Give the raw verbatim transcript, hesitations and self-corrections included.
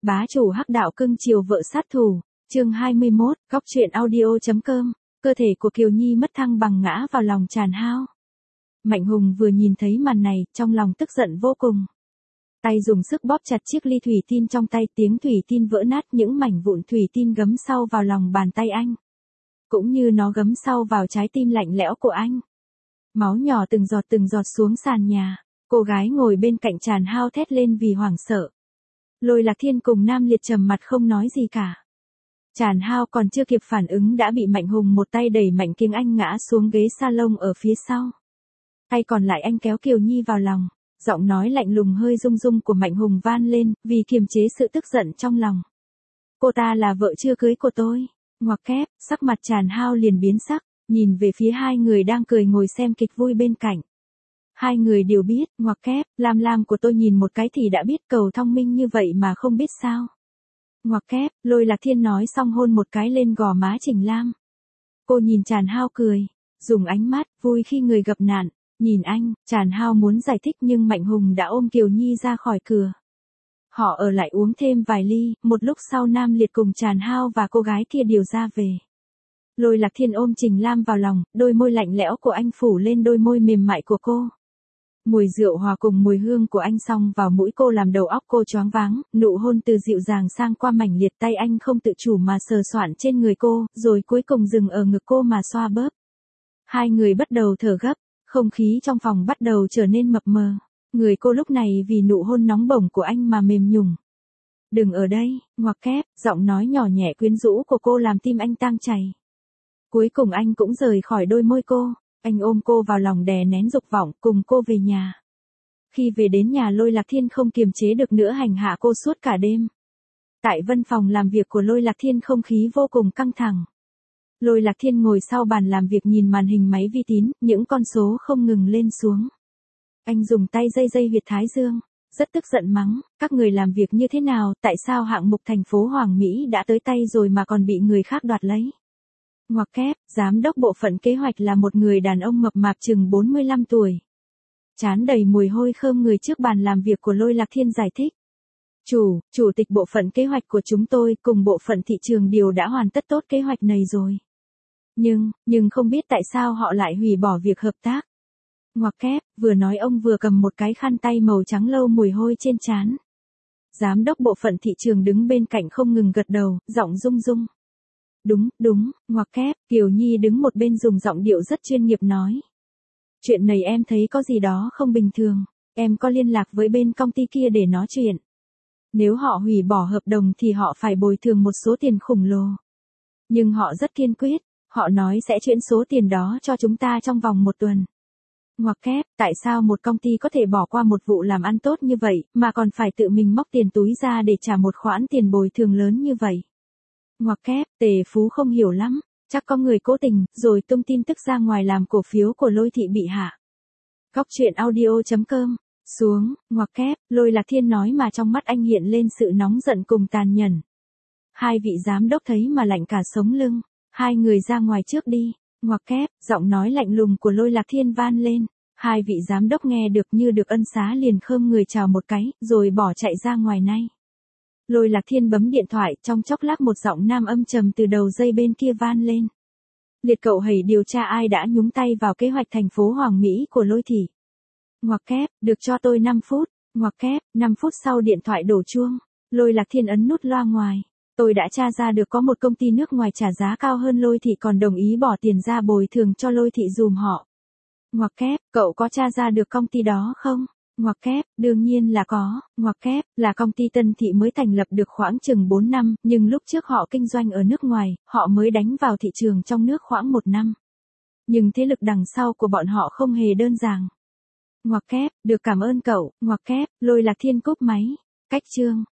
Bá chủ hắc đạo cưng chiều vợ sát thủ, chương hai mươi mốt, góc truyện audio.com, cơ thể của Kiều Nhi mất thăng bằng ngã vào lòng Tràn Hao. Mạnh Hùng vừa nhìn thấy màn này, trong lòng tức giận vô cùng. Tay dùng sức bóp chặt chiếc ly thủy tinh trong tay, tiếng thủy tinh vỡ nát, những mảnh vụn thủy tinh gấm sau vào lòng bàn tay anh. Cũng như nó gấm sau vào trái tim lạnh lẽo của anh. Máu nhỏ từng giọt từng giọt xuống sàn nhà, cô gái ngồi bên cạnh Tràn Hao thét lên vì hoảng sợ. Lôi Lạc Thiên cùng Nam Liệt trầm mặt không nói gì cả. Tràn Hao còn chưa kịp phản ứng đã bị Mạnh Hùng một tay đẩy mạnh kiêng anh ngã xuống ghế salon ở phía sau. Tay còn lại anh kéo Kiều Nhi vào lòng, giọng nói lạnh lùng hơi rung rung của Mạnh Hùng van lên, vì kiềm chế sự tức giận trong lòng. Cô ta là vợ chưa cưới của tôi. Ngoặc kép, sắc mặt Tràn Hao liền biến sắc, nhìn về phía hai người đang cười ngồi xem kịch vui bên cạnh. Hai người đều biết, ngoặc kép, Lam Lam của tôi nhìn một cái thì đã biết, cầu thông minh như vậy mà không biết sao. Ngoặc kép, Lôi Lạc Thiên nói xong hôn một cái lên gò má Trình Lam. Cô nhìn Tràn Hao cười, dùng ánh mắt vui khi người gặp nạn, nhìn anh. Tràn Hao muốn giải thích nhưng Mạnh Hùng đã ôm Kiều Nhi ra khỏi cửa. Họ ở lại uống thêm vài ly, một lúc sau Nam Liệt cùng Tràn Hao và cô gái kia đều ra về. Lôi Lạc Thiên ôm Trình Lam vào lòng, đôi môi lạnh lẽo của anh phủ lên đôi môi mềm mại của cô. Mùi rượu hòa cùng mùi hương của anh xông vào mũi cô làm đầu óc cô choáng váng, nụ hôn từ dịu dàng sang qua mảnh liệt tay anh không tự chủ mà sờ soạn trên người cô, rồi cuối cùng dừng ở ngực cô mà xoa bóp. Hai người bắt đầu thở gấp, không khí trong phòng bắt đầu trở nên mập mờ. Người cô lúc này vì nụ hôn nóng bỏng của anh mà mềm nhùng. Đừng ở đây, ngoặc kép, giọng nói nhỏ nhẹ quyến rũ của cô làm tim anh tang chảy. Cuối cùng anh cũng rời khỏi đôi môi cô, anh ôm cô vào lòng đè nén dục vọng cùng cô về nhà. Khi về đến nhà Lôi Lạc Thiên không kiềm chế được nữa hành hạ cô suốt cả đêm. Tại văn phòng làm việc của Lôi Lạc Thiên không khí vô cùng căng thẳng. Lôi Lạc Thiên ngồi sau bàn làm việc nhìn màn hình máy vi tính, những con số không ngừng lên xuống. Anh dùng tay dây dây huyệt thái dương, rất tức giận mắng, các người làm việc như thế nào, tại sao hạng mục thành phố Hoàng Mỹ đã tới tay rồi mà còn bị người khác đoạt lấy. Ngoặc kép, giám đốc bộ phận kế hoạch là một người đàn ông mập mạp chừng bốn mươi lăm tuổi. Trán đầy mùi hôi thơm người trước bàn làm việc của Lôi Lạc Thiên giải thích. Chủ, chủ tịch bộ phận kế hoạch của chúng tôi cùng bộ phận thị trường đều đã hoàn tất tốt kế hoạch này rồi. Nhưng, nhưng không biết tại sao họ lại hủy bỏ việc hợp tác. Ngoặc kép, vừa nói ông vừa cầm một cái khăn tay màu trắng lâu mùi hôi trên trán. Giám đốc bộ phận thị trường đứng bên cạnh không ngừng gật đầu, giọng rung rung. Đúng, đúng, ngoặc kép, Kiều Nhi đứng một bên dùng giọng điệu rất chuyên nghiệp nói. Chuyện này em thấy có gì đó không bình thường, em có liên lạc với bên công ty kia để nói chuyện. Nếu họ hủy bỏ hợp đồng thì họ phải bồi thường một số tiền khổng lồ. Nhưng họ rất kiên quyết, họ nói sẽ chuyển số tiền đó cho chúng ta trong vòng một tuần. Ngoặc kép, tại sao một công ty có thể bỏ qua một vụ làm ăn tốt như vậy, mà còn phải tự mình móc tiền túi ra để trả một khoản tiền bồi thường lớn như vậy? Ngoặc kép, Tề Phú không hiểu lắm, chắc có người cố tình, rồi tung tin tức ra ngoài làm cổ phiếu của Lôi thị bị hạ. Góc truyện audio.com, xuống, ngoặc kép, Lôi Lạc Thiên nói mà trong mắt anh hiện lên sự nóng giận cùng tàn nhẫn. Hai vị giám đốc thấy mà lạnh cả sống lưng, hai người ra ngoài trước đi, ngoặc kép, giọng nói lạnh lùng của Lôi Lạc Thiên van lên. Hai vị giám đốc nghe được như được ân xá liền khom người chào một cái, rồi bỏ chạy ra ngoài ngay. Lôi Lạc Thiên bấm điện thoại, trong chốc lát một giọng nam âm trầm từ đầu dây bên kia van lên. Liệt cậu hãy điều tra ai đã nhúng tay vào kế hoạch thành phố Hoàng Mỹ của Lôi thị. Ngoặc kép, được cho tôi năm phút, ngoặc kép, năm phút sau điện thoại đổ chuông. Lôi Lạc Thiên ấn nút loa ngoài. Tôi đã tra ra được có một công ty nước ngoài trả giá cao hơn Lôi thị còn đồng ý bỏ tiền ra bồi thường cho Lôi thị dùm họ. Ngoặc kép, cậu có tra ra được công ty đó không? Ngoặc kép, đương nhiên là có, ngoặc kép, là công ty Tân Thị mới thành lập được khoảng chừng bốn năm, nhưng lúc trước họ kinh doanh ở nước ngoài, họ mới đánh vào thị trường trong nước khoảng một năm. Nhưng thế lực đằng sau của bọn họ không hề đơn giản. Ngoặc kép, được cảm ơn cậu, ngoặc kép, Lôi Lạc Thiên cúp máy. Cách chương.